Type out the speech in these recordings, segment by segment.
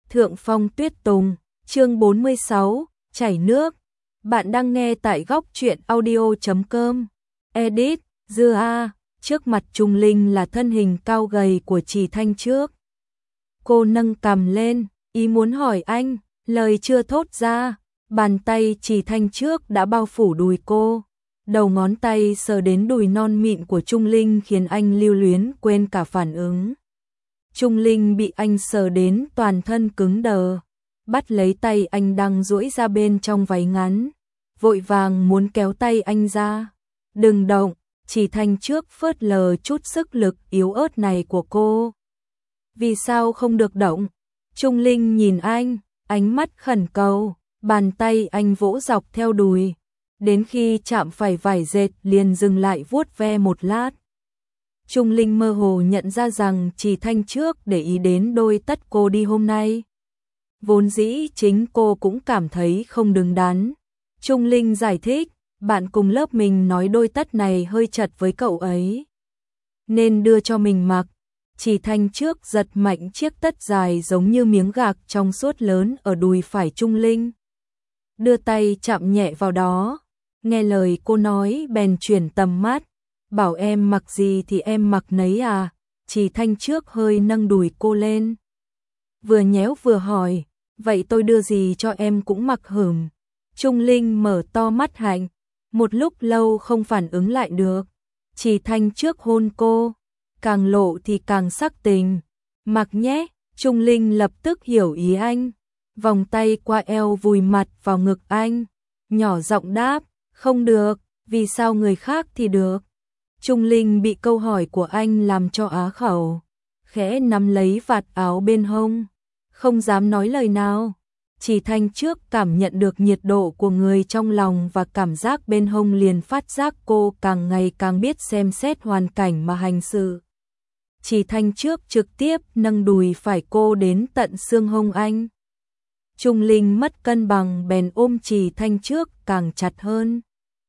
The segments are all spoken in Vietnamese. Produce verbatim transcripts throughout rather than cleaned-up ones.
Thượng Phong Tuyết Tùng, chương bốn mươi sáu, chảy nước. Bạn đang nghe tại góc truyện audio chấm com. Edit, Dư A, trước mặt Trung Linh là thân hình cao gầy của Trì Thanh Trước. Cô nâng cằm lên, ý muốn hỏi anh, lời chưa thốt ra, bàn tay Trì Thanh Trước đã bao phủ đùi cô. Đầu ngón tay sờ đến đùi non mịn của Trung Linh khiến anh lưu luyến quên cả phản ứng. Trung Linh bị anh sờ đến toàn thân cứng đờ, bắt lấy tay anh đang duỗi ra bên trong váy ngắn, vội vàng muốn kéo tay anh ra. Đừng động, Trì Thanh Trước phớt lờ chút sức lực yếu ớt này của cô. Vì sao không được động? Trung Linh nhìn anh, ánh mắt khẩn cầu, bàn tay anh vỗ dọc theo đùi. Đến khi chạm phải vải dệt liền dừng lại vuốt ve một lát. Trung Linh mơ hồ nhận ra rằng Trì Thanh Trước để ý đến đôi tất cô đi hôm nay. Vốn dĩ chính cô cũng cảm thấy không đứng đắn. Trung Linh giải thích, bạn cùng lớp mình nói đôi tất này hơi chật với cậu ấy, nên đưa cho mình mặc. Trì Thanh Trước giật mạnh chiếc tất dài giống như miếng gạc trong suốt lớn ở đùi phải Trung Linh. Đưa tay chạm nhẹ vào đó, nghe lời cô nói bèn chuyển tầm mắt. Bảo em mặc gì thì em mặc nấy à? Trì Thanh Trước hơi nâng đùi cô lên, vừa nhéo vừa hỏi, vậy tôi đưa gì cho em cũng mặc hửm. Trung Linh mở to mắt hạnh, một lúc lâu không phản ứng lại được. Trì Thanh Trước hôn cô, càng lộ thì càng sắc tình. Mặc nhé. Trung Linh lập tức hiểu ý anh, vòng tay qua eo vùi mặt vào ngực anh, nhỏ giọng đáp, không được. Vì sao người khác thì được? Trung Linh bị câu hỏi của anh làm cho á khẩu, khẽ nắm lấy vạt áo bên hông, không dám nói lời nào. Trì Thanh Trước cảm nhận được nhiệt độ của người trong lòng và cảm giác bên hông liền phát giác cô càng ngày càng biết xem xét hoàn cảnh mà hành sự. Trì Thanh Trước trực tiếp nâng đùi phải cô đến tận xương hông anh. Trung Linh mất cân bằng bèn ôm Trì Thanh Trước càng chặt hơn.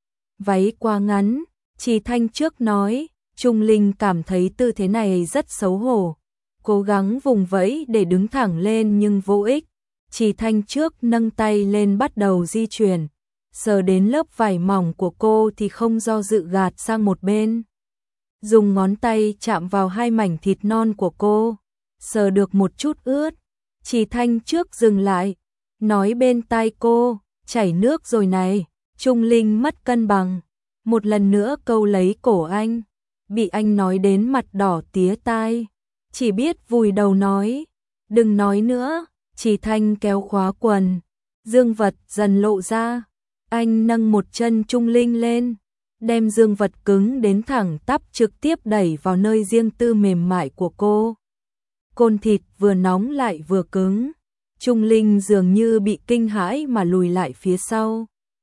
Váy quá ngắn, Trì Thanh Trước nói. Trung Linh cảm thấy tư thế này rất xấu hổ, cố gắng vùng vẫy để đứng thẳng lên nhưng vô ích. Trì Thanh Trước nâng tay lên bắt đầu di chuyển, sờ đến lớp vải mỏng của cô thì không do dự gạt sang một bên. Dùng ngón tay chạm vào hai mảnh thịt non của cô, sờ được một chút ướt. Trì Thanh Trước dừng lại, nói bên tai cô, chảy nước rồi này. Trung Linh mất cân bằng, một lần nữa câu lấy cổ anh, bị anh nói đến mặt đỏ tía tai, chỉ biết vùi đầu nói, đừng nói nữa. Trì Thanh kéo khóa quần, dương vật dần lộ ra, anh nâng một chân Trung Linh lên, đem dương vật cứng đến thẳng tắp trực tiếp đẩy vào nơi riêng tư mềm mại của cô. Côn thịt vừa nóng lại vừa cứng, Trung Linh dường như bị kinh hãi mà lùi lại phía sau.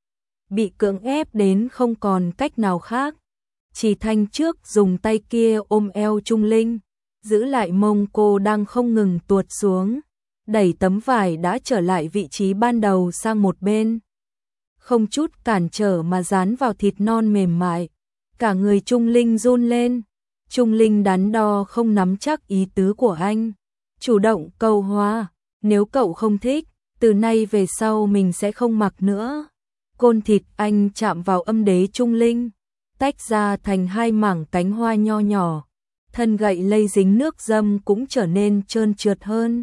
Bị cưỡng ép đến không còn cách nào khác, Trì Thanh Trước dùng tay kia ôm eo Trung Linh, giữ lại mông cô đang không ngừng tuột xuống, đẩy tấm vải đã trở lại vị trí ban đầu sang một bên, không chút cản trở mà dán vào thịt non mềm mại. Cả người Trung Linh run lên. Trung Linh đắn đo không nắm chắc ý tứ của anh, chủ động cầu hòa, nếu cậu không thích, từ nay về sau mình sẽ không mặc nữa. Côn thịt anh chạm vào âm đế Trung Linh, tách ra thành hai mảng cánh hoa nho nhỏ, thân gậy lây dính nước dâm cũng trở nên trơn trượt hơn.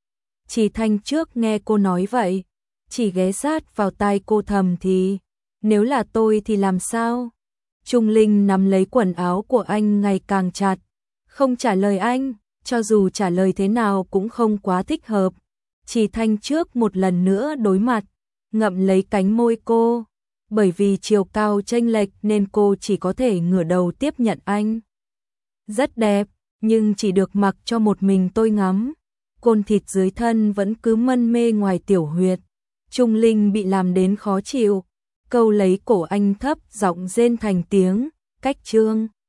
Trì Thanh Trước nghe cô nói vậy, chỉ ghé sát vào tai cô thầm thì, nếu là tôi thì làm sao? Trung Linh nắm lấy quần áo của anh ngày càng chặt, không trả lời anh, cho dù trả lời thế nào cũng không quá thích hợp. Trì Thanh Trước một lần nữa đối mặt, ngậm lấy cánh môi cô, bởi vì chiều cao chênh lệch nên cô chỉ có thể ngửa đầu tiếp nhận anh. Rất đẹp, nhưng chỉ được mặc cho một mình tôi ngắm. Côn thịt dưới thân vẫn cứ mân mê ngoài tiểu huyệt. Trung Linh bị làm đến khó chịu, câu lấy cổ anh thấp giọng rên thành tiếng, cách trương.